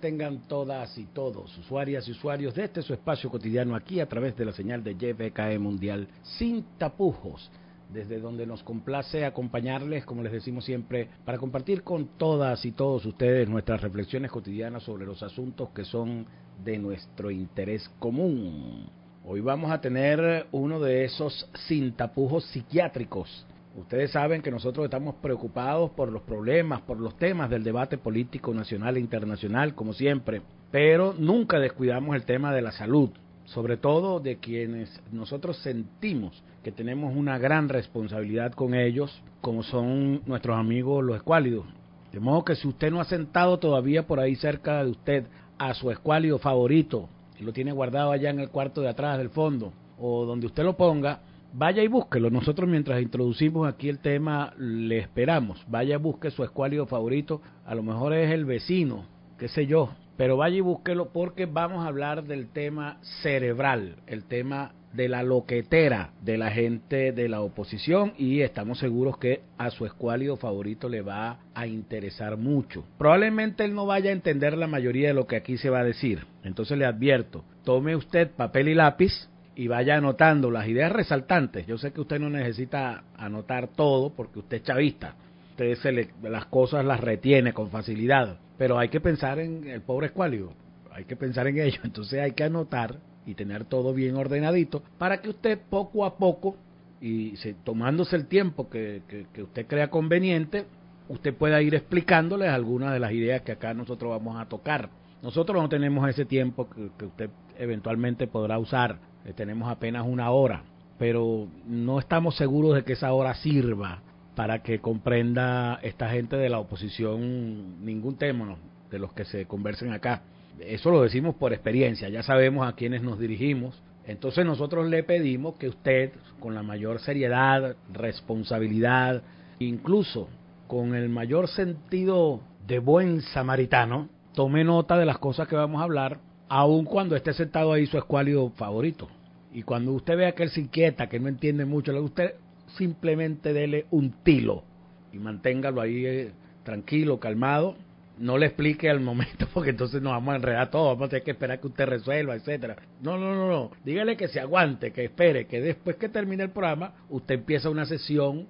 tengan todas y todos, usuarias y usuarios de este su espacio cotidiano aquí a través de la señal de YBKE Mundial sin tapujos, desde donde nos complace acompañarles, como les decimos siempre, para compartir con todas y todos ustedes nuestras reflexiones cotidianas sobre los asuntos que son de nuestro interés común. Hoy vamos a tener uno de esos sin tapujos psiquiátricos. Ustedes saben que nosotros estamos preocupados por los problemas, por los temas del debate político nacional e internacional, como siempre, pero nunca descuidamos el tema de la salud, sobre todo de quienes nosotros sentimos que tenemos una gran responsabilidad con ellos, como son nuestros amigos los escuálidos. De modo que si usted no ha sentado todavía por ahí cerca de usted a su escuálido favorito, y lo tiene guardado allá en el cuarto de atrás del fondo, o donde usted lo ponga, vaya y búsquelo. Nosotros mientras introducimos aquí el tema le esperamos. Vaya y busque su escuálido favorito. A lo mejor es el vecino, qué sé yo. Pero vaya y búsquelo porque vamos a hablar del tema cerebral, el tema de la loquetera de la gente de la oposición, y estamos seguros que a su escuálido favorito le va a interesar mucho. Probablemente él no vaya a entender la mayoría de lo que aquí se va a decir. Entonces le advierto, tome usted papel y lápiz y vaya anotando las ideas resaltantes. Yo sé que usted no necesita anotar todo porque usted es chavista, usted las cosas las retiene con facilidad, pero hay que pensar en el pobre escuálido, hay que pensar en ello. Entonces hay que anotar y tener todo bien ordenadito para que usted poco a poco y tomándose el tiempo que usted crea conveniente, usted pueda ir explicándoles algunas de las ideas que acá nosotros vamos a tocar. Nosotros no tenemos ese tiempo que usted eventualmente podrá usar. Tenemos apenas una hora, pero no estamos seguros de que esa hora sirva para que comprenda esta gente de la oposición ningún tema, ¿no?, de los que se conversen acá. Eso lo decimos por experiencia, ya sabemos a quiénes nos dirigimos. Entonces nosotros le pedimos que usted, con la mayor seriedad, responsabilidad, incluso con el mayor sentido de buen samaritano, tome nota de las cosas que vamos a hablar, aun cuando esté sentado ahí su escuálido favorito. Y cuando usted vea que él se inquieta, que no entiende mucho, usted simplemente dele un tilo y manténgalo ahí tranquilo, calmado. No le explique al momento porque entonces nos vamos a enredar todos, vamos a tener que esperar que usted resuelva, etcétera. No. Dígale que se aguante, que espere, que después que termine el programa, usted empieza una sesión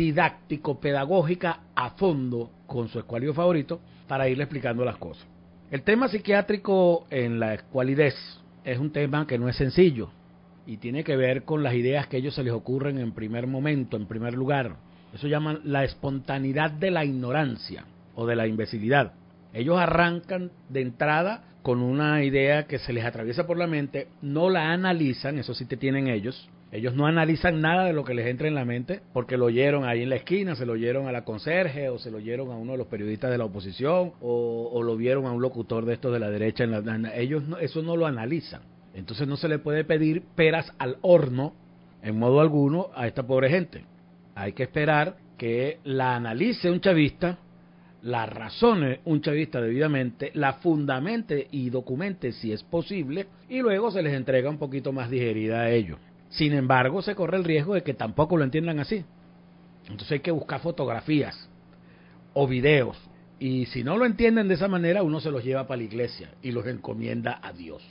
didáctico-pedagógica a fondo con su escuálido favorito para irle explicando las cosas. El tema psiquiátrico en la escualidez es un tema que no es sencillo y tiene que ver con las ideas que a ellos se les ocurren en primer momento, en primer lugar. Eso llaman la espontaneidad de la ignorancia o de la imbecilidad. Ellos arrancan de entrada con una idea que se les atraviesa por la mente, no la analizan, eso sí te tienen ellos. Ellos no analizan nada de lo que les entra en la mente, porque lo oyeron ahí en la esquina, se lo oyeron a la conserje, o se lo oyeron a uno de los periodistas de la oposición, o lo vieron a un locutor de estos de la derecha. Ellos eso no lo analizan. Entonces no se le puede pedir peras al horno, en modo alguno, a esta pobre gente. Hay que esperar que la analice un chavista, la razone un chavista debidamente, la fundamente y documente si es posible, y luego se les entrega un poquito más digerida a ellos. Sin embargo, se corre el riesgo de que tampoco lo entiendan así. Entonces hay que buscar fotografías o videos, y si no lo entienden de esa manera, uno se los lleva para la iglesia y los encomienda a Dios.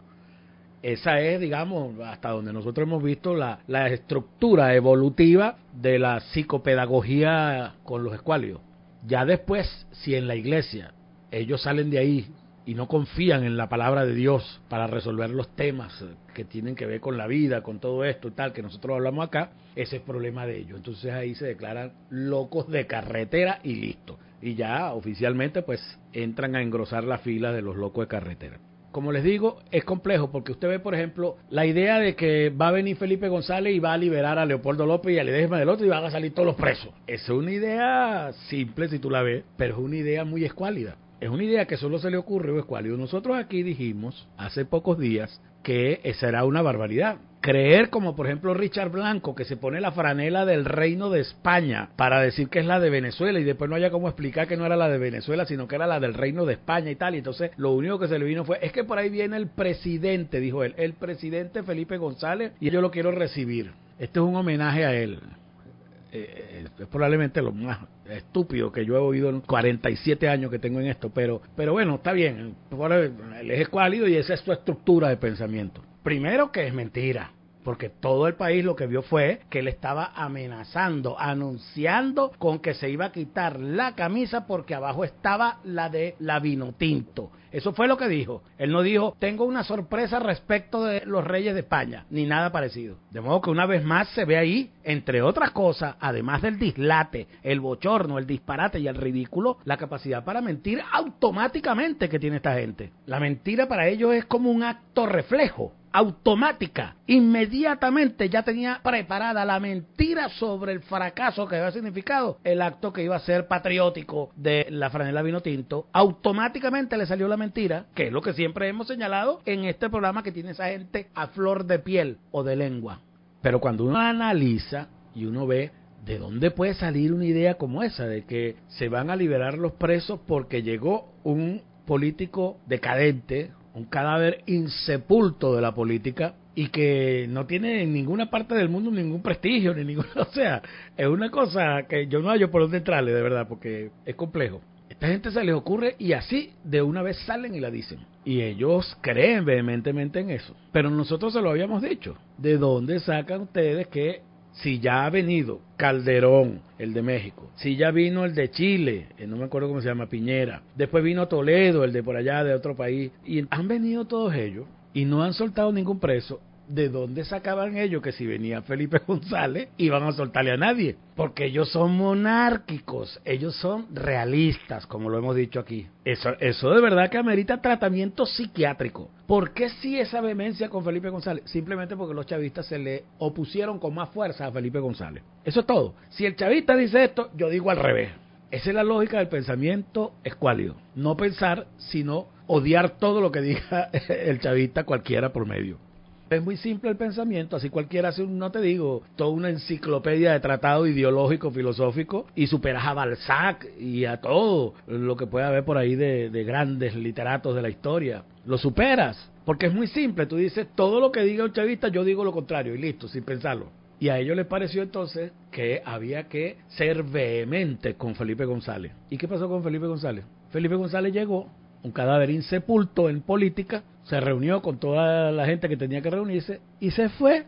Esa es, digamos, hasta donde nosotros hemos visto la estructura evolutiva de la psicopedagogía con los escuálidos. Ya después, si en la iglesia ellos salen de ahí y no confían en la palabra de Dios para resolver los temas que tienen que ver con la vida, con todo esto y tal, que nosotros hablamos acá, ese es problema de ellos. Entonces ahí se declaran locos de carretera y listo. Y ya oficialmente pues entran a engrosar la fila de los locos de carretera. Como les digo, es complejo porque usted ve, por ejemplo, la idea de que va a venir Felipe González y va a liberar a Leopoldo López y a Ledesma del otro y van a salir todos los presos. Es una idea simple si tú la ves, pero es una idea muy escuálida. Es una idea que solo se le ocurrió a escuálido. Nosotros aquí dijimos hace pocos días que esa era una barbaridad. Creer como por ejemplo Richard Blanco, que se pone la franela del Reino de España para decir que es la de Venezuela y después no haya cómo explicar que no era la de Venezuela sino que era la del Reino de España y tal, y entonces lo único que se le vino fue, es que por ahí viene el presidente, dijo él, el presidente Felipe González, y yo lo quiero recibir. Este es un homenaje a él. es probablemente lo más estúpido que yo he oído en 47 años que tengo en esto, pero bueno, está bien, el eje escuálido y esa es su estructura de pensamiento. Primero que es mentira, porque todo el país lo que vio fue que él estaba amenazando, anunciando con que se iba a quitar la camisa porque abajo estaba la de la Vinotinto. Eso fue lo que dijo. Él no dijo, tengo una sorpresa respecto de los reyes de España, ni nada parecido. De modo que una vez más se ve ahí, entre otras cosas, además del dislate, el bochorno, el disparate y el ridículo, la capacidad para mentir automáticamente que tiene esta gente. La mentira para ellos es como un acto reflejo, automática. Inmediatamente ya tenía preparada la mentira sobre el fracaso que había significado el acto que iba a ser patriótico de la franela Vinotinto. Automáticamente le salió la mentira, que es lo que siempre hemos señalado en este programa, que tiene esa gente a flor de piel o de lengua. Pero cuando uno analiza y uno ve de dónde puede salir una idea como esa, de que se van a liberar los presos porque llegó un político decadente, un cadáver insepulto de la política, y que no tiene en ninguna parte del mundo ningún prestigio, ni ningún, o sea, es una cosa que yo no hallo por dónde entrarle, de verdad, porque es complejo. Esta gente se les ocurre y así de una vez salen y la dicen. Y ellos creen vehementemente en eso. Pero nosotros se lo habíamos dicho. ¿De dónde sacan ustedes que si ya ha venido Calderón, el de México, si ya vino el de Chile, no me acuerdo cómo se llama, Piñera, después vino Toledo, el de por allá de otro país, y han venido todos ellos y no han soltado ningún preso? ¿De dónde sacaban ellos que si venía Felipe González iban a soltarle a nadie? Porque ellos son monárquicos, ellos son realistas, como lo hemos dicho aquí. Eso de verdad que amerita tratamiento psiquiátrico. ¿Por qué sí esa vehemencia con Felipe González? Simplemente porque los chavistas se le opusieron con más fuerza a Felipe González. Eso es todo. Si el chavista dice esto, yo digo al revés. Esa es la lógica del pensamiento escuálido. No pensar, sino odiar todo lo que diga el chavista, cualquiera por medio. Es muy simple el pensamiento, así cualquiera hace, no te digo, toda una enciclopedia de tratado ideológico, filosófico, y superas a Balzac y a todo lo que pueda haber por ahí de grandes literatos de la historia. Lo superas, porque es muy simple. Tú dices, todo lo que diga un chavista, yo digo lo contrario, y listo, sin pensarlo. Y a ellos les pareció entonces que había que ser vehemente con Felipe González. ¿Y qué pasó con Felipe González? Felipe González llegó, un cadáver insepulto en política, se reunió con toda la gente que tenía que reunirse y se fue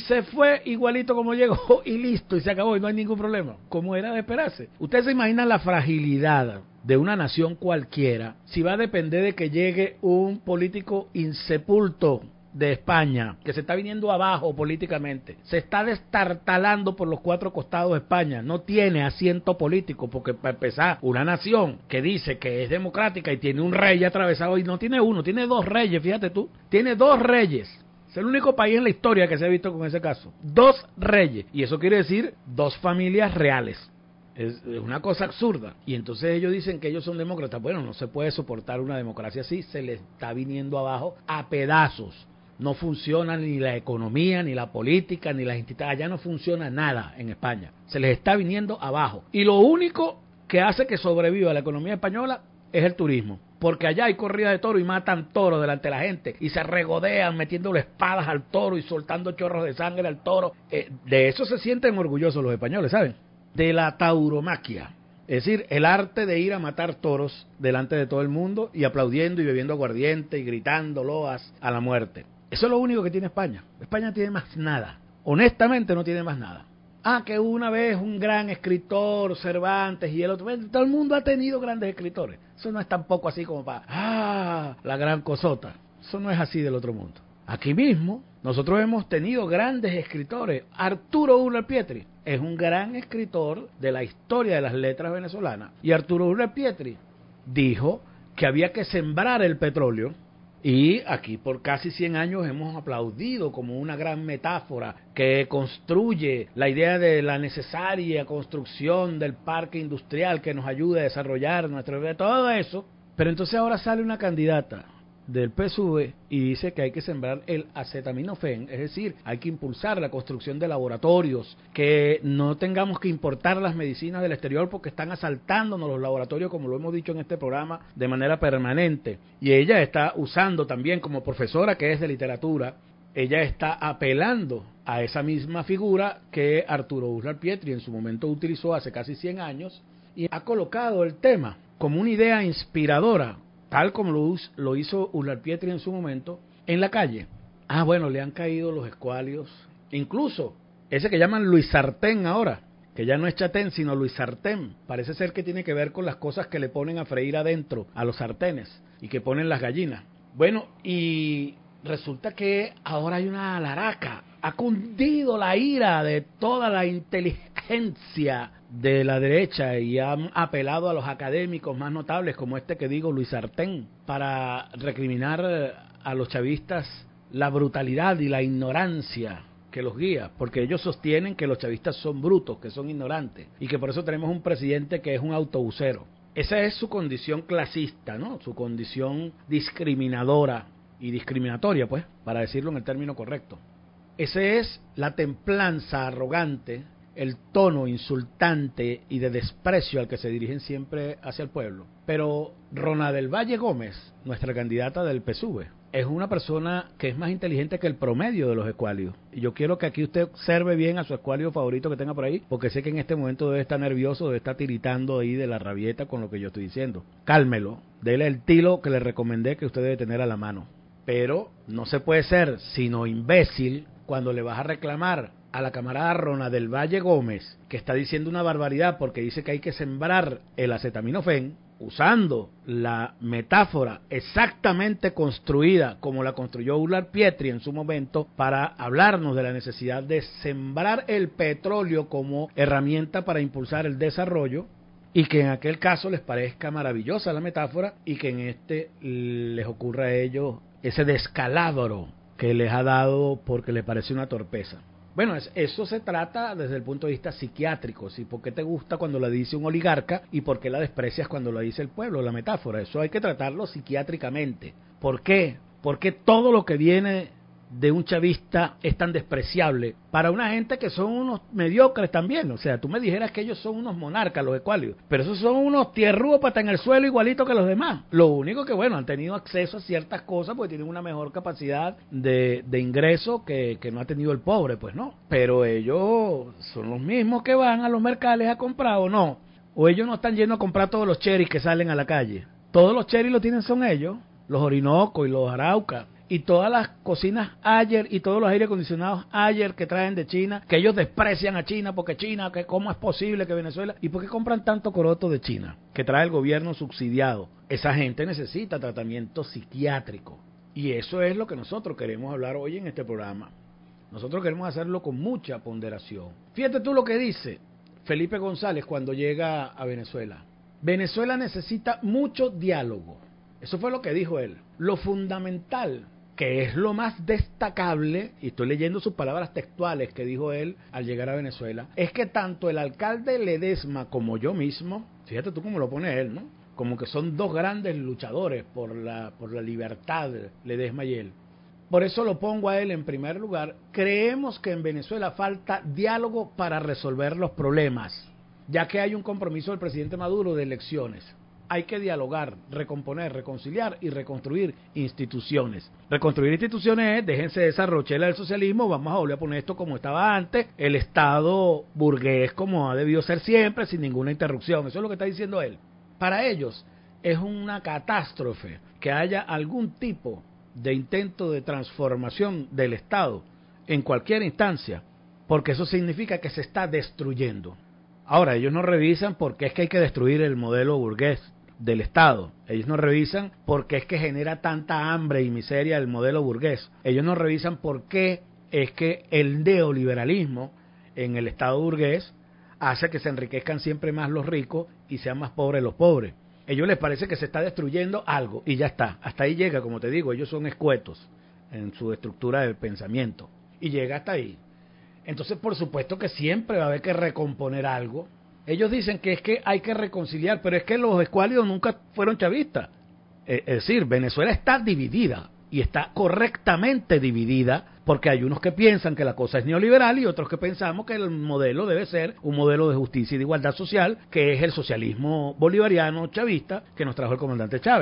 igualito como llegó y listo, y se acabó y no hay ningún problema, como era de esperarse. Ustedes se imaginan la fragilidad de una nación cualquiera si va a depender de que llegue un político insepulto de España, que se está viniendo abajo políticamente, se está destartalando por los cuatro costados de España, no tiene asiento político, porque para empezar, una nación que dice que es democrática y tiene un rey atravesado, y no tiene uno, tiene dos reyes, fíjate tú, tiene dos reyes. Es el único país en la historia que se ha visto con ese caso. Dos reyes, y eso quiere decir dos familias reales. Es una cosa absurda. Y entonces ellos dicen que ellos son demócratas. Bueno, no se puede soportar una democracia así, se le está viniendo abajo a pedazos. No funciona ni la economía, ni la política, ni las instituciones. Allá no funciona nada en España. Se les está viniendo abajo. Y lo único que hace que sobreviva la economía española es el turismo. Porque allá hay corrida de toro y matan toros delante de la gente. Y se regodean metiéndole espadas al toro y soltando chorros de sangre al toro. De eso se sienten orgullosos los españoles, ¿saben? De la tauromaquia. Es decir, el arte de ir a matar toros delante de todo el mundo y aplaudiendo y bebiendo aguardiente y gritando loas a la muerte. Eso es lo único que tiene España. España no tiene más nada. Honestamente no tiene más nada. Que una vez un gran escritor, Cervantes y el otro. Todo el mundo ha tenido grandes escritores. Eso no es tampoco así como para, la gran cosota. Eso no es así del otro mundo. Aquí mismo, nosotros hemos tenido grandes escritores. Arturo Urre Pietri es un gran escritor de la historia de las letras venezolanas. Y Arturo Urre Pietri dijo que había que sembrar el petróleo. Y aquí por casi 100 años hemos aplaudido como una gran metáfora que construye la idea de la necesaria construcción del parque industrial que nos ayude a desarrollar nuestra vida, todo eso. Pero entonces ahora sale una candidata del PSUV y dice que hay que sembrar el acetaminofén, es decir, hay que impulsar la construcción de laboratorios, que no tengamos que importar las medicinas del exterior porque están asaltándonos los laboratorios, como lo hemos dicho en este programa, de manera permanente. Y ella está usando también como profesora que es de literatura ella está apelando a esa misma figura que Arturo Uslar Pietri en su momento utilizó hace casi 100 años y ha colocado el tema como una idea inspiradora, tal como lo hizo Uslar Pietri en su momento, en la calle. Ah, bueno, le han caído los escualios, incluso ese que llaman Luis Sartén ahora, que ya no es Chatén, sino Luis Sartén. Parece ser que tiene que ver con las cosas que le ponen a freír adentro a los sartenes y que ponen las gallinas. Bueno, y resulta que ahora hay una alaraca. Ha cundido la ira de toda la inteligencia de la derecha y han apelado a los académicos más notables, como este que digo, Luis Sartén, para recriminar a los chavistas la brutalidad y la ignorancia que los guía, porque ellos sostienen que los chavistas son brutos, que son ignorantes, y que por eso tenemos un presidente que es un autobusero. Esa es su condición clasista, ¿no? Su condición discriminadora y discriminatoria, pues, para decirlo en el término correcto. Esa es la templanza arrogante, el tono insultante y de desprecio al que se dirigen siempre hacia el pueblo. Pero Rona del Valle Gómez, nuestra candidata del PSUV, es una persona que es más inteligente que el promedio de los escualios. Y yo quiero que aquí usted observe bien a su escualio favorito que tenga por ahí, porque sé que en este momento debe estar nervioso, debe estar tiritando ahí de la rabieta con lo que yo estoy diciendo. Cálmelo, dele el tilo que le recomendé que usted debe tener a la mano. Pero no se puede ser sino imbécil cuando le vas a reclamar a la camarada Rona del Valle Gómez, que está diciendo una barbaridad porque dice que hay que sembrar el acetaminofén, usando la metáfora exactamente construida como la construyó Uslar Pietri en su momento para hablarnos de la necesidad de sembrar el petróleo como herramienta para impulsar el desarrollo, y que en aquel caso les parezca maravillosa la metáfora y que en este les ocurra a ellos ese descalabro que les ha dado porque les parece una torpeza. Bueno, eso se trata desde el punto de vista psiquiátrico, ¿sí? ¿Por qué te gusta cuando la dice un oligarca y por qué la desprecias cuando la dice el pueblo? La metáfora, eso hay que tratarlo psiquiátricamente. ¿Por qué? Porque todo lo que viene de un chavista es tan despreciable para una gente que son unos mediocres también. O sea, tú me dijeras que ellos son unos monarcas, los escualios, pero esos son unos tierrúos para estar en el suelo igualito que los demás. Lo único que, bueno, han tenido acceso a ciertas cosas porque tienen una mejor capacidad de ingreso que no ha tenido el pobre, pues no. Pero ellos son los mismos que van a los mercados a comprar, ¿o no? O ellos no están yendo a comprar todos los cherries que salen a la calle. Todos los cherries lo tienen son ellos, los Orinoco y los Arauca. Y todas las cocinas Ayer y todos los aire acondicionados Ayer que traen de China, que ellos desprecian a China porque China, que cómo es posible que Venezuela, y por qué compran tanto coroto de China, que trae el gobierno subsidiado. Esa gente necesita tratamiento psiquiátrico. Y eso es lo que nosotros queremos hablar hoy en este programa. Nosotros queremos hacerlo con mucha ponderación. Fíjate tú lo que dice Felipe González cuando llega a Venezuela. Venezuela necesita mucho diálogo. Eso fue lo que dijo él. Lo fundamental, que es lo más destacable, y estoy leyendo sus palabras textuales que dijo él al llegar a Venezuela, es que tanto el alcalde Ledesma como yo mismo, fíjate tú cómo lo pone él, ¿no? Como que son dos grandes luchadores por la libertad, Ledesma y él. Por eso lo pongo a él en primer lugar. Creemos que en Venezuela falta diálogo para resolver los problemas, ya que hay un compromiso del presidente Maduro de elecciones. Hay que dialogar, recomponer, reconciliar y reconstruir instituciones. Reconstruir instituciones es, déjense de esa rochela del socialismo, vamos a volver a poner esto como estaba antes, el Estado burgués como ha debido ser siempre, sin ninguna interrupción. Eso es lo que está diciendo él. Para ellos es una catástrofe que haya algún tipo de intento de transformación del Estado en cualquier instancia, porque eso significa que se está destruyendo. Ahora, ellos no revisan por qué es que hay que destruir el modelo burgués del Estado. Ellos no revisan por qué es que genera tanta hambre y miseria el modelo burgués. Ellos no revisan por qué es que el neoliberalismo en el Estado burgués hace que se enriquezcan siempre más los ricos y sean más pobres los pobres. A ellos les parece que se está destruyendo algo y ya está. Hasta ahí llega, como te digo, ellos son escuetos en su estructura de pensamiento. Y llega hasta ahí. Entonces, por supuesto que siempre va a haber que recomponer algo. Ellos dicen que es que hay que reconciliar, pero es que los escuálidos nunca fueron chavistas. Es decir, Venezuela está dividida y está correctamente dividida porque hay unos que piensan que la cosa es neoliberal y otros que pensamos que el modelo debe ser un modelo de justicia y de igualdad social, que es el socialismo bolivariano chavista que nos trajo el comandante Chávez.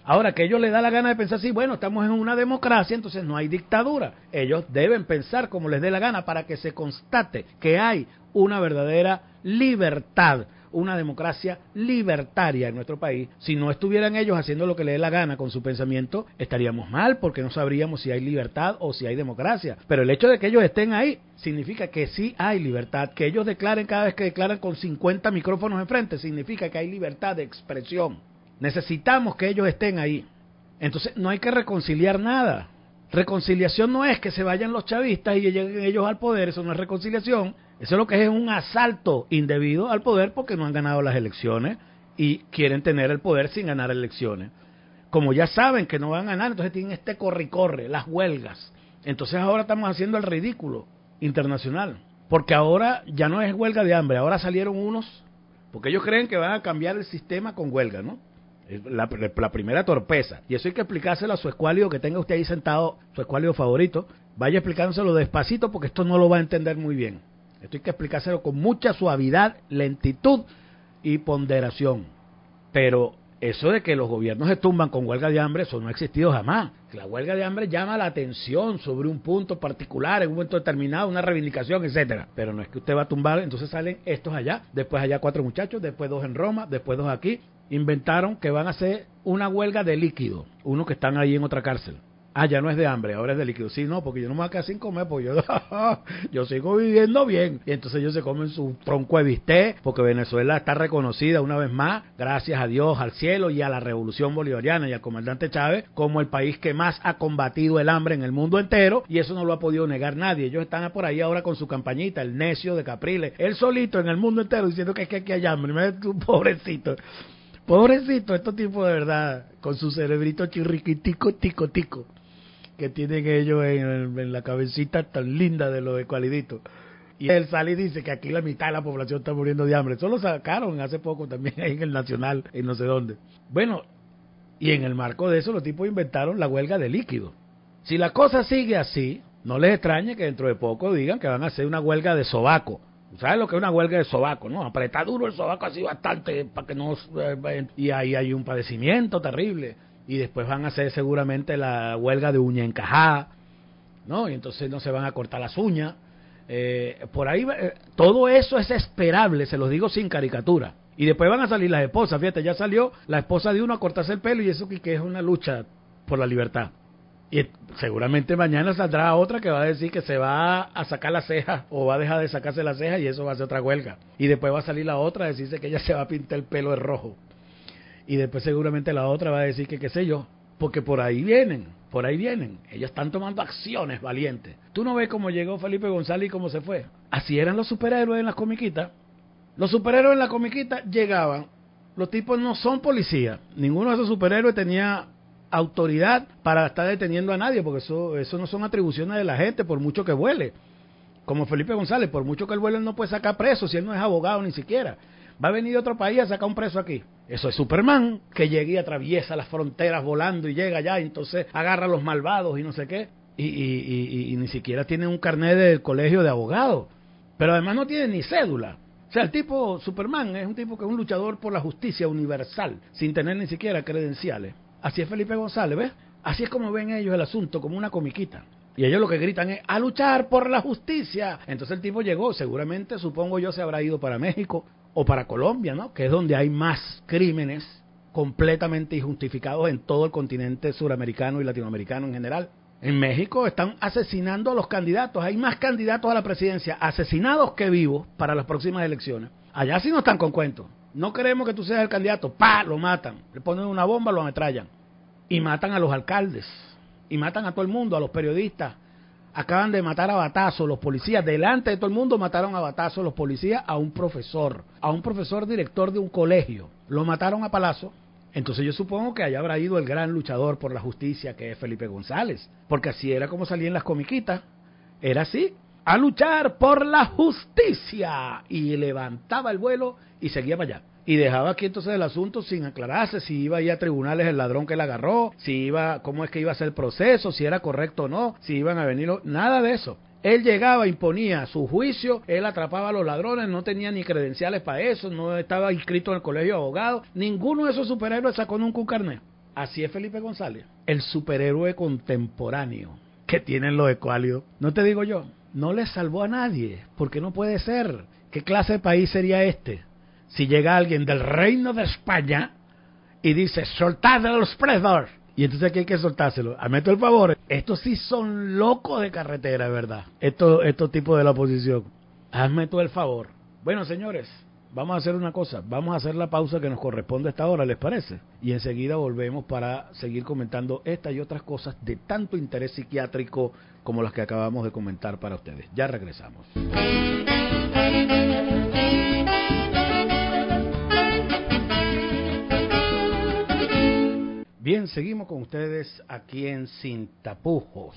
Ahora, que ellos les da la gana de pensar así, bueno, estamos en una democracia, entonces no hay dictadura. Ellos deben pensar como les dé la gana para que se constate que hay una verdadera libertad, una democracia libertaria en nuestro país. Si no estuvieran ellos haciendo lo que les dé la gana con su pensamiento, estaríamos mal porque no sabríamos si hay libertad o si hay democracia. Pero el hecho de que ellos estén ahí significa que sí hay libertad. Que ellos declaren cada vez que declaran con 50 micrófonos enfrente, significa que hay libertad de expresión. Necesitamos que ellos estén ahí. Entonces no hay que reconciliar nada. Reconciliación no es que se vayan los chavistas y lleguen ellos al poder, eso no es reconciliación. Eso es lo que es un asalto indebido al poder porque no han ganado las elecciones y quieren tener el poder sin ganar elecciones. Como ya saben que no van a ganar, entonces tienen este corre-corre, las huelgas. Entonces ahora estamos haciendo el ridículo internacional. Porque ahora ya no es huelga de hambre, ahora salieron unos, porque ellos creen que van a cambiar el sistema con huelga, ¿no? La primera torpeza. Y eso hay que explicárselo a su escuálido que tenga usted ahí sentado, su escuálido favorito. Vaya explicándoselo despacito porque esto no lo va a entender muy bien. Esto hay que explicárselo con mucha suavidad, lentitud y ponderación. Pero eso de que los gobiernos se tumban con huelga de hambre, eso no ha existido jamás. La huelga de hambre llama la atención sobre un punto particular, en un momento determinado, una reivindicación, etcétera. Pero no es que usted va a tumbar, entonces salen estos allá, después allá 4 muchachos, después 2 en Roma, después 2 aquí. Inventaron que van a hacer una huelga de líquido, unos que están ahí en otra cárcel. Ah, ya no es de hambre, ahora es de líquido. Sí, no, porque yo no me voy a quedar sin comer, porque yo sigo viviendo bien. Y entonces ellos se comen su tronco de bistec, porque Venezuela está reconocida una vez más, gracias a Dios, al cielo y a la revolución bolivariana y al comandante Chávez, como el país que más ha combatido el hambre en el mundo entero, y eso no lo ha podido negar nadie. Ellos están por ahí ahora con su campañita, el necio de Capriles, él solito en el mundo entero diciendo que aquí hay hambre. Mira tú, pobrecito. Pobrecito, estos tipos de verdad, con su cerebrito chirriquitico, tico, tico, que tienen ellos en la cabecita tan linda de los escualiditos. Y él sale y dice que aquí la mitad de la población está muriendo de hambre. Eso lo sacaron hace poco también ahí en el Nacional, en no sé dónde. Bueno, y en el marco de eso los tipos inventaron la huelga de líquido. Si la cosa sigue así, no les extrañe que dentro de poco digan que van a hacer una huelga de sobaco. ¿Sabes lo que es una huelga de sobaco, no? Apretar duro el sobaco así bastante para que no... y ahí hay un padecimiento terrible. Y después van a hacer seguramente la huelga de uña encajada, ¿no? Y entonces no se van a cortar las uñas. Por ahí, todo eso es esperable, se los digo sin caricatura. Y después van a salir las esposas, fíjate, ya salió la esposa de uno a cortarse el pelo y eso que es una lucha por la libertad. Y seguramente mañana saldrá otra que va a decir que se va a sacar la ceja o va a dejar de sacarse la ceja y eso va a ser otra huelga. Y después va a salir la otra a decirse que ella se va a pintar el pelo de rojo. Y después seguramente la otra va a decir que qué sé yo, porque por ahí vienen. Ellos están tomando acciones valientes. ¿Tú no ves cómo llegó Felipe González y cómo se fue? Así eran los superhéroes en las comiquitas. Los superhéroes en la comiquita llegaban, los tipos no son policías. Ninguno de esos superhéroes tenía autoridad para estar deteniendo a nadie, porque eso no son atribuciones de la gente, por mucho que vuele. Como Felipe González, por mucho que él vuele, él no puede sacar preso si él no es abogado ni siquiera. Va a venir de otro país a sacar un preso aquí. Eso es Superman, que llega y atraviesa las fronteras volando y llega allá, y entonces agarra a los malvados y no sé qué. Y ni siquiera tiene un carnet del colegio de abogados. Pero además no tiene ni cédula. O sea, el tipo Superman es un tipo que es un luchador por la justicia universal, sin tener ni siquiera credenciales. Así es Felipe González, ¿ves? Así es como ven ellos el asunto, como una comiquita. Y ellos lo que gritan es, ¡a luchar por la justicia! Entonces el tipo llegó, seguramente, supongo yo, se habrá ido para México o para Colombia, ¿no? Que es donde hay más crímenes completamente injustificados en todo el continente suramericano y latinoamericano en general. En México están asesinando a los candidatos. Hay más candidatos a la presidencia asesinados que vivos para las próximas elecciones. Allá sí no están con cuentos. No queremos que tú seas el candidato. ¡Pah! Lo matan. Le ponen una bomba, lo ametrallan. Y matan a los alcaldes. Y matan a todo el mundo, a los periodistas. Acaban de matar a batazos los policías. Delante de todo el mundo mataron a batazos los policías a un profesor director de un colegio. Lo mataron a palazo. Entonces yo supongo que allá habrá ido el gran luchador por la justicia que es Felipe González. Porque así era como salía en las comiquitas. Era así. A luchar por la justicia. Y levantaba el vuelo y seguía para allá. Y dejaba aquí entonces el asunto sin aclararse si iba a ir a tribunales el ladrón que la agarró, si iba, cómo es que iba a ser el proceso, si era correcto o no, si iban a venir, nada de eso. Él llegaba, imponía su juicio, él atrapaba a los ladrones, no tenía ni credenciales para eso, no estaba inscrito en el colegio de abogados, ninguno de esos superhéroes sacó nunca un carnet. Así es Felipe González, el superhéroe contemporáneo que tienen los escuálidos. No te digo yo, no le salvó a nadie, porque no puede ser. ¿Qué clase de país sería este? Si llega alguien del Reino de España y dice, soltad a los presos. Y entonces aquí hay que soltárselo. Hazme el favor. Estos sí son locos de carretera, ¿verdad? Estos tipos de la oposición. Hazme tú el favor. Bueno, señores, vamos a hacer una cosa. Vamos a hacer la pausa que nos corresponde a esta hora, ¿les parece? Y enseguida volvemos para seguir comentando estas y otras cosas de tanto interés psiquiátrico como las que acabamos de comentar para ustedes. Ya regresamos. Bien, seguimos con ustedes aquí en Sin Tapujos.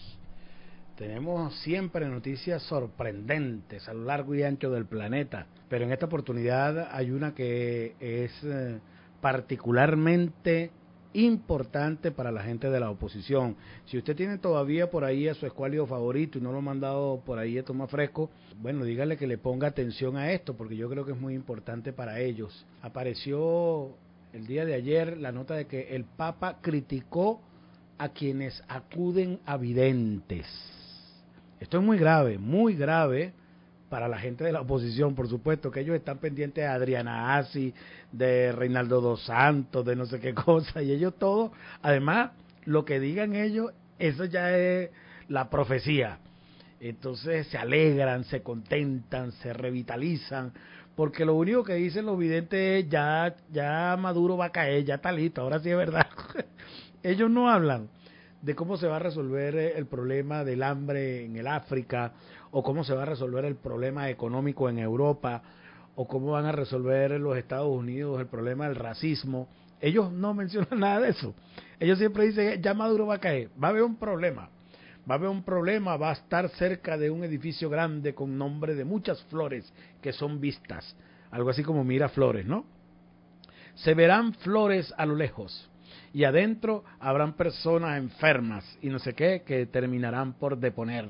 Tenemos siempre noticias sorprendentes a lo largo y ancho del planeta, pero en esta oportunidad hay una que es particularmente importante para la gente de la oposición. Si usted tiene todavía por ahí a su escuálido favorito y no lo ha mandado por ahí a tomar fresco, bueno, dígale que le ponga atención a esto, porque yo creo que es muy importante para ellos. Apareció el día de ayer la nota de que el Papa criticó a quienes acuden a videntes. Esto es muy grave para la gente de la oposición, por supuesto, que ellos están pendientes de Adriana Asi, de Reinaldo dos Santos, de no sé qué cosa, y ellos todos, además, lo que digan ellos, eso ya es la profecía. Entonces se alegran, se contentan, se revitalizan, porque lo único que dicen los videntes es ya Maduro va a caer, ya está listo, ahora sí es verdad. Ellos no hablan de cómo se va a resolver el problema del hambre en el África, o cómo se va a resolver el problema económico en Europa, o cómo van a resolver en los Estados Unidos el problema del racismo. Ellos no mencionan nada de eso. Ellos siempre dicen, ya Maduro va a caer, va a haber un problema. Va a haber un problema, va a estar cerca de un edificio grande con nombre de muchas flores que son vistas. Algo así como Miraflores, ¿no? Se verán flores a lo lejos y adentro habrán personas enfermas y no sé qué que terminarán por deponer.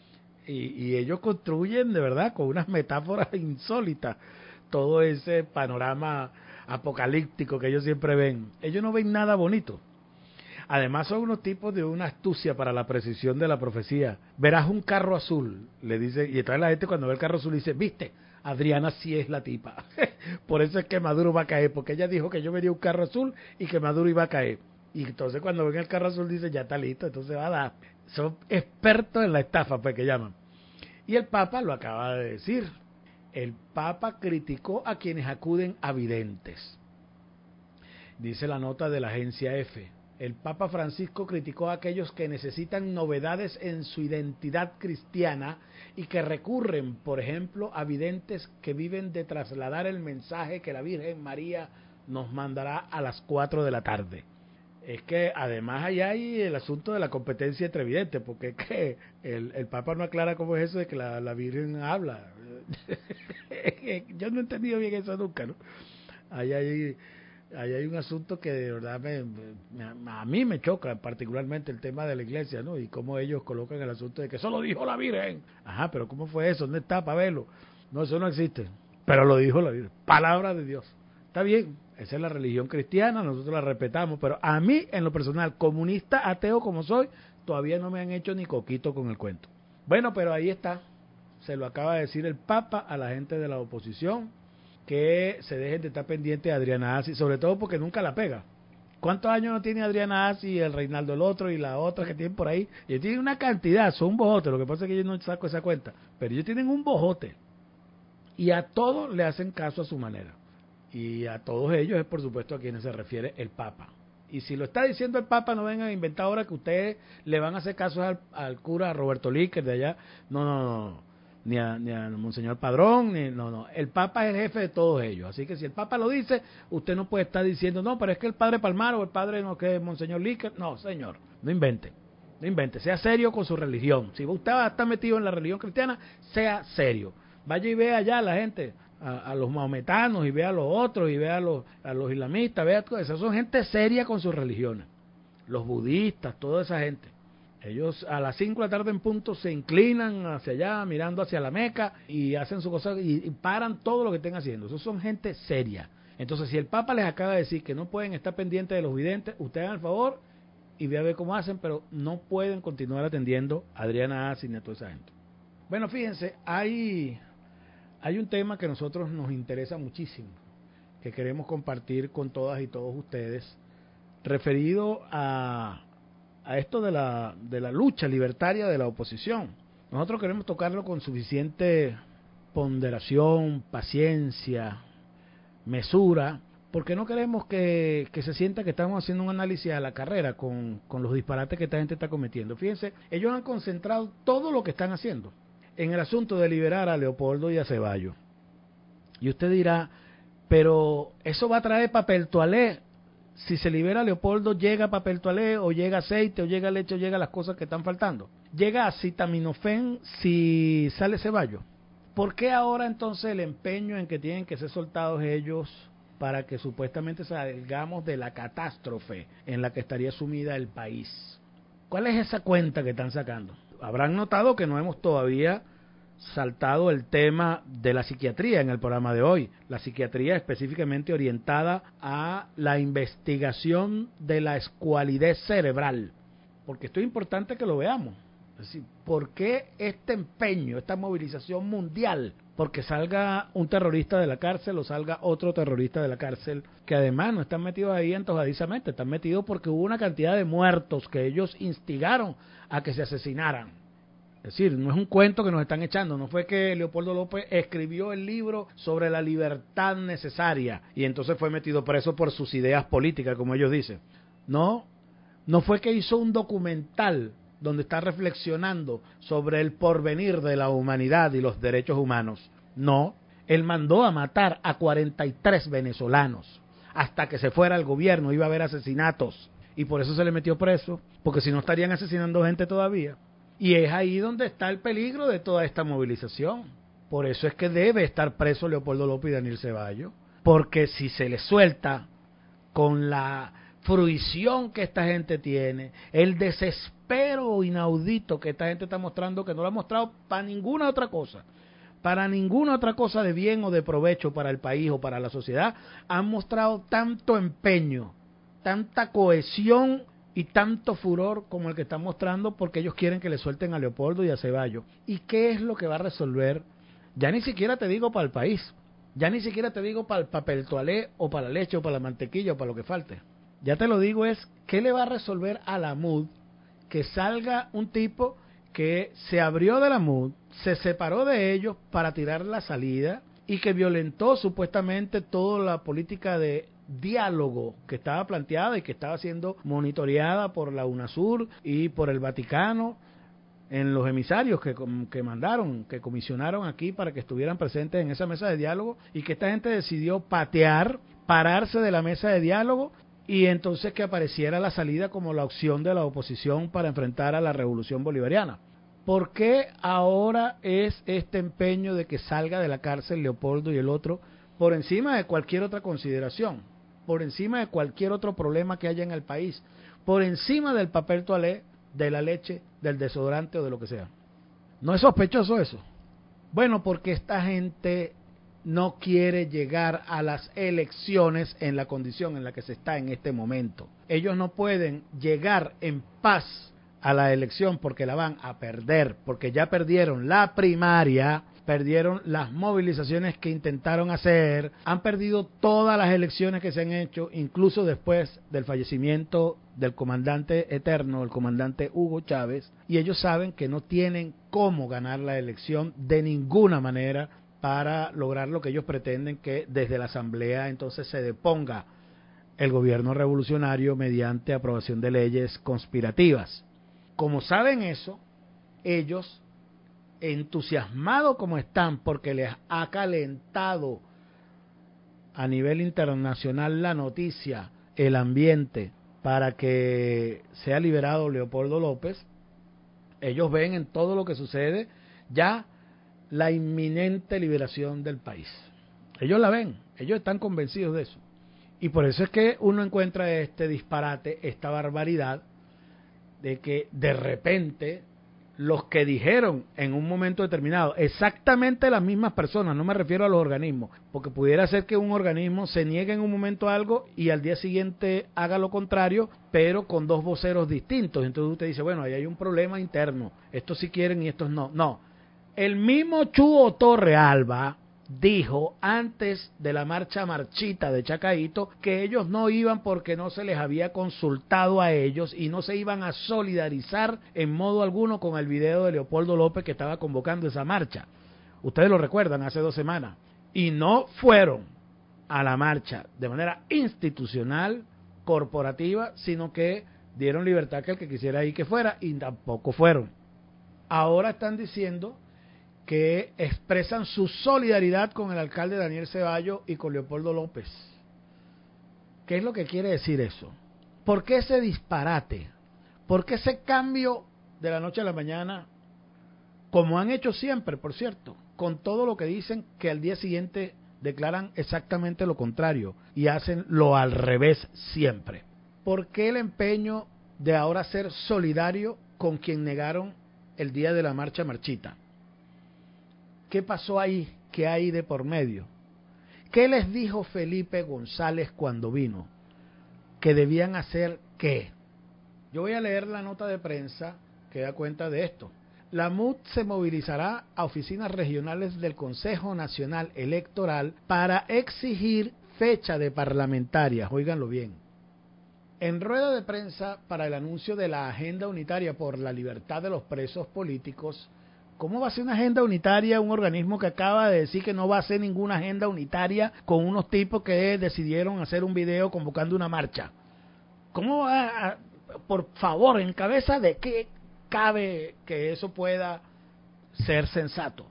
Y ellos construyen de verdad con unas metáforas insólitas todo ese panorama apocalíptico que ellos siempre ven. Ellos no ven nada bonito. Además son unos tipos de una astucia para la precisión de la profecía. Verás un carro azul, le dice, y entonces la gente cuando ve el carro azul dice, viste, Adriana sí es la tipa. Por eso es que Maduro va a caer, porque ella dijo que yo vería un carro azul y que Maduro iba a caer. Y entonces cuando ven el carro azul dice, ya está listo, entonces va a dar. Son expertos en la estafa, pues que llaman. Y el Papa lo acaba de decir. El Papa criticó a quienes acuden a videntes. Dice la nota de la agencia EFE. El Papa Francisco criticó a aquellos que necesitan novedades en su identidad cristiana y que recurren, por ejemplo, a videntes que viven de trasladar el mensaje que la Virgen María nos mandará a las 4 de la tarde. Es que además allá hay el asunto de la competencia entre videntes, porque es que el Papa no aclara cómo es eso de que la Virgen habla. Yo no he entendido bien eso nunca, ¿no? Ahí hay un asunto que de verdad a mí me choca particularmente el tema de la iglesia, ¿no? Y cómo ellos colocan el asunto de que eso lo dijo la Virgen. Ajá, pero ¿cómo fue eso? ¿Dónde está para verlo? No, eso no existe. Pero lo dijo la Virgen. Palabra de Dios. Está bien, esa es la religión cristiana, nosotros la respetamos, pero a mí, en lo personal, comunista, ateo como soy, todavía no me han hecho ni coquito con el cuento. Bueno, pero ahí está. Se lo acaba de decir el Papa a la gente de la oposición, que se dejen de estar pendientes de Adriana Asi, sobre todo porque nunca la pega. ¿Cuántos años no tiene Adriana Asi, el Reinaldo el otro y la otra que tienen por ahí? Ellos tienen una cantidad, son un bojote, lo que pasa es que yo no saco esa cuenta, pero ellos tienen un bojote y a todos le hacen caso a su manera. Y a todos ellos es por supuesto a quienes se refiere el Papa. Y si lo está diciendo el Papa, no vengan a inventar ahora que ustedes le van a hacer caso al cura Roberto Líquer de allá. No. Ni a Monseñor Padrón, no. El Papa es el jefe de todos ellos. Así que si el Papa lo dice, usted no puede estar diciendo, no, pero es que el Padre Palmar o el Padre no que es Monseñor Líquer. No, señor, no invente. No invente, sea serio con su religión. Si usted va a estar metido en la religión cristiana, sea serio. Vaya y vea allá a la gente, a los maometanos, y vea a los otros, y vea a los islamistas, vea todo eso. Son gente seria con sus religiones. Los budistas, toda esa gente. Ellos a las 5 de la tarde en punto se inclinan hacia allá, mirando hacia la Meca, y hacen su cosa, y paran todo lo que estén haciendo. Esos son gente seria. Entonces, si el Papa les acaba de decir que no pueden estar pendientes de los videntes, ustedes hagan el favor y vean a ver cómo hacen, pero no pueden continuar atendiendo a Adriana Asin y a toda esa gente. Bueno, fíjense, hay un tema que a nosotros nos interesa muchísimo, que queremos compartir con todas y todos ustedes, referido a esto de la lucha libertaria de la oposición. Nosotros queremos tocarlo con suficiente ponderación, paciencia, mesura, porque no queremos que se sienta que estamos haciendo un análisis a la carrera con los disparates que esta gente está cometiendo. Fíjense, ellos han concentrado todo lo que están haciendo en el asunto de liberar a Leopoldo y a Ceballos. Y usted dirá, pero eso va a traer papel toalé. Si se libera a Leopoldo, ¿llega papel toalé, o llega aceite, o llega leche, o llega las cosas que están faltando? ¿Llega acetaminofén si sale Ceballos? ¿Por qué ahora entonces el empeño en que tienen que ser soltados ellos para que supuestamente salgamos de la catástrofe en la que estaría sumida el país? ¿Cuál es esa cuenta que están sacando? Habrán notado que no hemos todavía saltado el tema de la psiquiatría en el programa de hoy. La psiquiatría específicamente orientada a la investigación de la escualidez cerebral. Porque esto es importante que lo veamos. Es decir, ¿por qué este empeño, esta movilización mundial? Porque salga un terrorista de la cárcel o salga otro terrorista de la cárcel, que además no están metidos ahí antojadizamente, están metidos porque hubo una cantidad de muertos que ellos instigaron a que se asesinaran. Es decir, no es un cuento que nos están echando, no fue que Leopoldo López escribió el libro sobre la libertad necesaria y entonces fue metido preso por sus ideas políticas, como ellos dicen. No fue que hizo un documental donde está reflexionando sobre el porvenir de la humanidad y los derechos humanos. No, él mandó a matar a 43 venezolanos. Hasta que se fuera el gobierno iba a haber asesinatos y por eso se le metió preso, porque si no estarían asesinando gente todavía. Y es ahí donde está el peligro de toda esta movilización. Por eso es que debe estar preso Leopoldo López y Daniel Ceballos, porque si se les suelta con la fruición que esta gente tiene, el desespero inaudito que esta gente está mostrando, que no lo ha mostrado para ninguna otra cosa de bien o de provecho para el país o para la sociedad, han mostrado tanto empeño, tanta cohesión y tanto furor como el que están mostrando, porque ellos quieren que le suelten a Leopoldo y a Ceballos. ¿Y qué es lo que va a resolver? Ya ni siquiera te digo para el país, ya ni siquiera te digo para el papel toalé o para la leche o para la mantequilla o para lo que falte. Ya te lo digo, es ¿qué le va a resolver a la MUD que salga un tipo que se abrió de la MUD, se separó de ellos para tirar la salida y que violentó supuestamente toda la política de diálogo que estaba planteada y que estaba siendo monitoreada por la UNASUR y por el Vaticano en los emisarios que mandaron, que comisionaron aquí para que estuvieran presentes en esa mesa de diálogo, y que esta gente decidió pararse de la mesa de diálogo y entonces que apareciera la salida como la opción de la oposición para enfrentar a la revolución bolivariana. ¿Por qué ahora es este empeño de que salga de la cárcel Leopoldo y el otro por encima de cualquier otra consideración, por encima de cualquier otro problema que haya en el país, por encima del papel toalé, de la leche, del desodorante o de lo que sea? ¿No es sospechoso eso? Bueno, porque esta gente no quiere llegar a las elecciones en la condición en la que se está en este momento. Ellos no pueden llegar en paz a la elección porque la van a perder, porque ya perdieron la primaria, perdieron las movilizaciones que intentaron hacer, han perdido todas las elecciones que se han hecho, incluso después del fallecimiento del comandante eterno, el comandante Hugo Chávez, y ellos saben que no tienen cómo ganar la elección de ninguna manera para lograr lo que ellos pretenden, que desde la Asamblea entonces se deponga el gobierno revolucionario mediante aprobación de leyes conspirativas. Como saben eso, ellos, entusiasmados como están porque les ha calentado a nivel internacional la noticia, el ambiente, para que sea liberado Leopoldo López, ellos ven en todo lo que sucede ya la inminente liberación del país. Ellos la ven, ellos están convencidos de eso. Y por eso es que uno encuentra este disparate, esta barbaridad, de que de repente los que dijeron en un momento determinado, exactamente las mismas personas, no me refiero a los organismos, porque pudiera ser que un organismo se niegue en un momento a algo y al día siguiente haga lo contrario, pero con dos voceros distintos. Entonces usted dice, bueno, ahí hay un problema interno, estos sí quieren y estos no. No, el mismo Chuo Torrealba dijo antes de la marchita de Chacaíto que ellos no iban porque no se les había consultado a ellos y no se iban a solidarizar en modo alguno con el video de Leopoldo López que estaba convocando esa marcha. Ustedes lo recuerdan, hace 2 semanas. Y no fueron a la marcha de manera institucional, corporativa, sino que dieron libertad que el que quisiera ir que fuera y tampoco fueron. Ahora están diciendo que expresan su solidaridad con el alcalde Daniel Ceballos y con Leopoldo López. ¿Qué es lo que quiere decir eso? ¿Por qué ese disparate? ¿Por qué ese cambio de la noche a la mañana? Como han hecho siempre, por cierto, con todo lo que dicen que al día siguiente declaran exactamente lo contrario y hacen lo al revés siempre. ¿Por qué el empeño de ahora ser solidario con quien negaron el día de la marchita? ¿Qué pasó ahí? ¿Qué hay de por medio? ¿Qué les dijo Felipe González cuando vino? ¿Que debían hacer qué? Yo voy a leer la nota de prensa que da cuenta de esto. La MUD se movilizará a oficinas regionales del Consejo Nacional Electoral para exigir fecha de parlamentarias. Óiganlo bien. En rueda de prensa para el anuncio de la agenda unitaria por la libertad de los presos políticos, ¿cómo va a ser una agenda unitaria un organismo que acaba de decir que no va a ser ninguna agenda unitaria con unos tipos que decidieron hacer un video convocando una marcha? ¿Cómo va a, por favor, en cabeza de qué cabe que eso pueda ser sensato?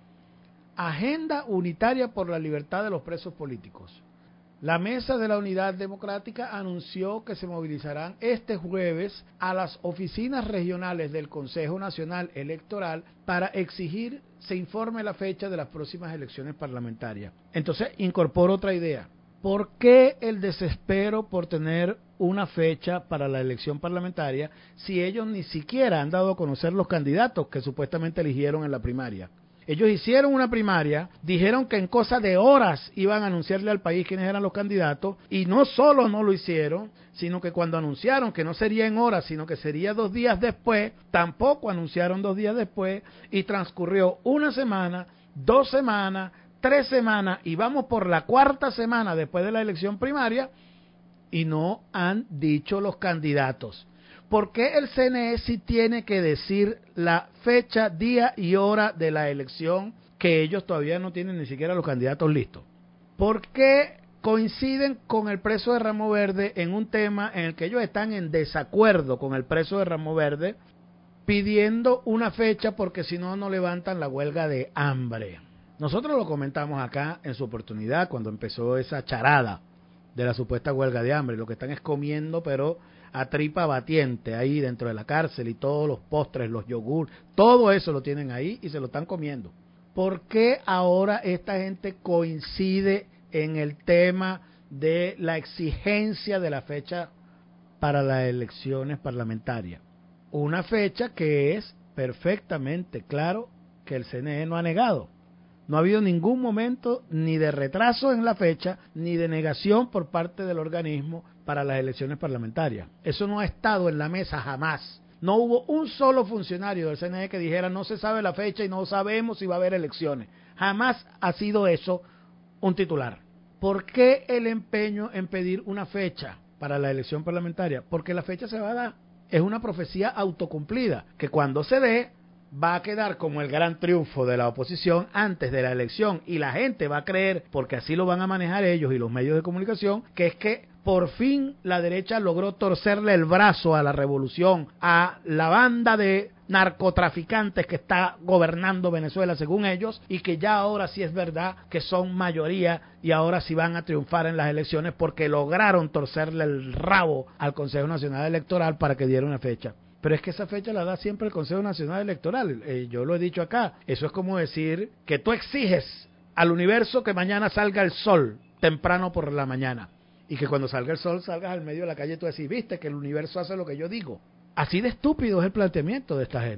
Agenda unitaria por la libertad de los presos políticos. La Mesa de la Unidad Democrática anunció que se movilizarán este jueves a las oficinas regionales del Consejo Nacional Electoral para exigir se informe la fecha de las próximas elecciones parlamentarias. Entonces, incorporo otra idea. ¿Por qué el desespero por tener una fecha para la elección parlamentaria si ellos ni siquiera han dado a conocer los candidatos que supuestamente eligieron en la primaria? Ellos hicieron una primaria, dijeron que en cosa de horas iban a anunciarle al país quiénes eran los candidatos, y no solo no lo hicieron, sino que cuando anunciaron que no sería en horas, sino que sería 2 días después, tampoco anunciaron 2 días después, y transcurrió 1 semana, 2 semanas, 3 semanas, y vamos por la 4ª semana después de la elección primaria, y no han dicho los candidatos. ¿Por qué el CNE sí tiene que decir la fecha, día y hora de la elección que ellos todavía no tienen ni siquiera los candidatos listos? ¿Por qué coinciden con el preso de Ramo Verde en un tema en el que ellos están en desacuerdo con el preso de Ramo Verde, pidiendo una fecha porque si no, no levantan la huelga de hambre? Nosotros lo comentamos acá en su oportunidad cuando empezó esa charada de la supuesta huelga de hambre. Lo que están es comiendo, pero a tripa batiente ahí dentro de la cárcel, y todos los postres, los yogur, todo eso lo tienen ahí y se lo están comiendo. ¿Por qué ahora esta gente coincide en el tema de la exigencia de la fecha para las elecciones parlamentarias? Una fecha que es perfectamente claro que el CNE no ha negado. No ha habido ningún momento ni de retraso en la fecha, ni de negación por parte del organismo para las elecciones parlamentarias. Eso no ha estado en la mesa jamás. No hubo un solo funcionario del CNE que dijera no se sabe la fecha y no sabemos si va a haber elecciones. Jamás ha sido eso un titular. ¿Por qué el empeño en pedir una fecha para la elección parlamentaria? Porque la fecha se va a dar. Es una profecía autocumplida, que cuando se dé va a quedar como el gran triunfo de la oposición antes de la elección, y la gente va a creer, porque así lo van a manejar ellos y los medios de comunicación, que es que por fin la derecha logró torcerle el brazo a la revolución, a la banda de narcotraficantes que está gobernando Venezuela según ellos, y que ya ahora sí es verdad que son mayoría y ahora sí van a triunfar en las elecciones porque lograron torcerle el rabo al Consejo Nacional Electoral para que diera una fecha. Pero es que esa fecha la da siempre el Consejo Nacional Electoral. Yo lo he dicho acá. Eso es como decir que tú exiges al universo que mañana salga el sol temprano por la mañana. Y que cuando salga el sol salgas al medio de la calle y tú decís, viste que el universo hace lo que yo digo. Así de estúpido es el planteamiento de esta gente.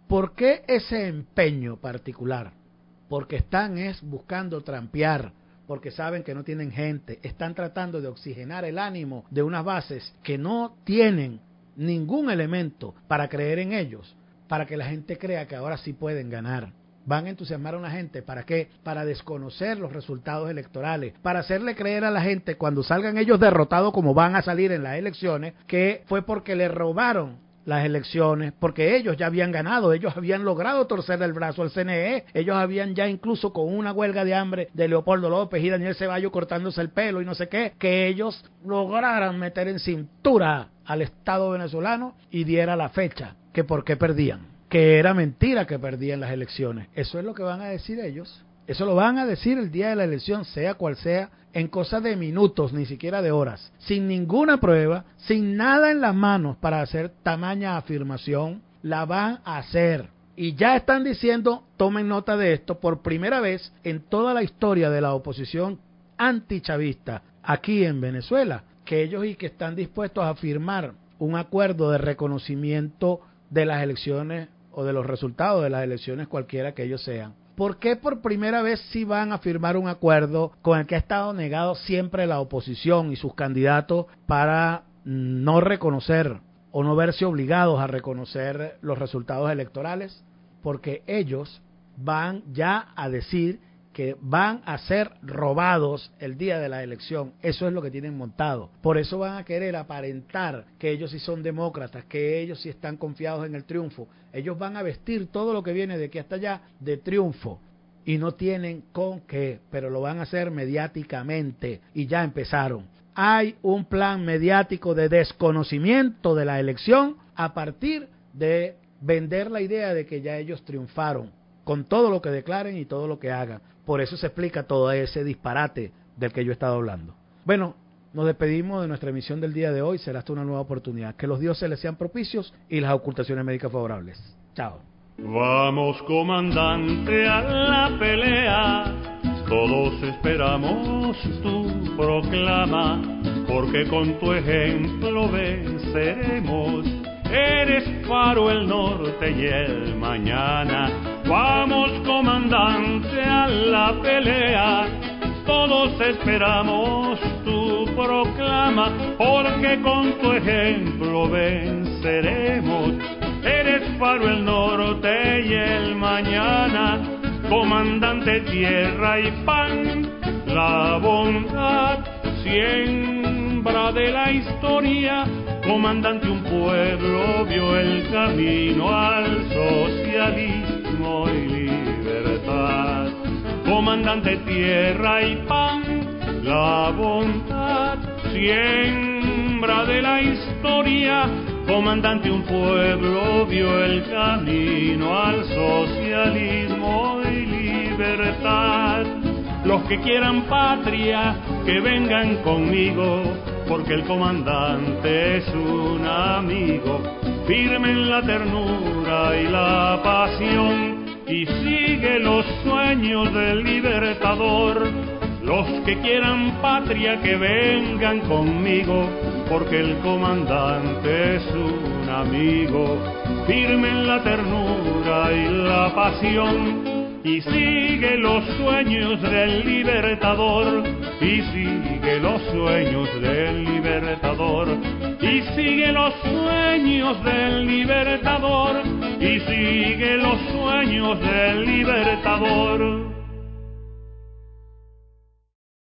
¿Por qué ese empeño particular? Porque están buscando trampear, porque saben que no tienen gente, están tratando de oxigenar el ánimo de unas bases que no tienen ningún elemento para creer en ellos, para que la gente crea que ahora sí pueden ganar. Van a entusiasmar a una gente, ¿para qué? Para desconocer los resultados electorales, para hacerle creer a la gente cuando salgan ellos derrotados como van a salir en las elecciones, que fue porque le robaron las elecciones, porque ellos ya habían ganado, ellos habían logrado torcer el brazo al CNE, ellos habían ya incluso con una huelga de hambre de Leopoldo López y Daniel Ceballos cortándose el pelo y no sé qué, que ellos lograran meter en cintura al Estado venezolano y diera la fecha, que por qué perdían, que era mentira que perdían las elecciones. Eso es lo que van a decir ellos. Eso lo van a decir el día de la elección, sea cual sea, en cosa de minutos, ni siquiera de horas, sin ninguna prueba, sin nada en las manos para hacer tamaña afirmación, la van a hacer. Y ya están diciendo, tomen nota de esto, por primera vez en toda la historia de la oposición antichavista aquí en Venezuela, que ellos y que están dispuestos a firmar un acuerdo de reconocimiento de las elecciones o de los resultados de las elecciones cualquiera que ellos sean. ¿Por qué por primera vez sí van a firmar un acuerdo con el que ha estado negado siempre la oposición y sus candidatos para no reconocer o no verse obligados a reconocer los resultados electorales? Porque ellos van ya a decir que van a ser robados el día de la elección. Eso es lo que tienen montado. Por eso van a querer aparentar que ellos sí son demócratas, que ellos sí están confiados en el triunfo. Ellos van a vestir todo lo que viene de aquí hasta allá de triunfo. Y no tienen con qué, pero lo van a hacer mediáticamente. Y ya empezaron. Hay un plan mediático de desconocimiento de la elección a partir de vender la idea de que ya ellos triunfaron, con todo lo que declaren y todo lo que hagan. Por eso se explica todo ese disparate del que yo he estado hablando. Bueno, nos despedimos de nuestra emisión del día de hoy. Será hasta una nueva oportunidad. Que los dioses les sean propicios y las ocultaciones médicas favorables. Chao. Vamos, comandante, a la pelea. Todos esperamos tu proclama, porque con tu ejemplo venceremos. Eres faro el norte y el mañana. Vamos, comandante, a la pelea. Todos esperamos tu proclama, porque con tu ejemplo venceremos. Eres faro el norte y el mañana. Comandante, tierra y pan, la bondad, siembra de la historia. Comandante, un pueblo vio el camino al socialismo y libertad. Comandante, tierra y pan, la bondad, siembra de la historia. Comandante, un pueblo vio el camino al socialismo y libertad. Los que quieran patria, que vengan conmigo, porque el comandante es un amigo. Firme en la ternura y la pasión, y sigue los sueños del libertador. Los que quieran patria, que vengan conmigo, porque el comandante es un amigo. Firme en la ternura y la pasión, y sigue los sueños del libertador, y sigue los sueños del libertador, y sigue los sueños del libertador, y sigue los sueños del libertador.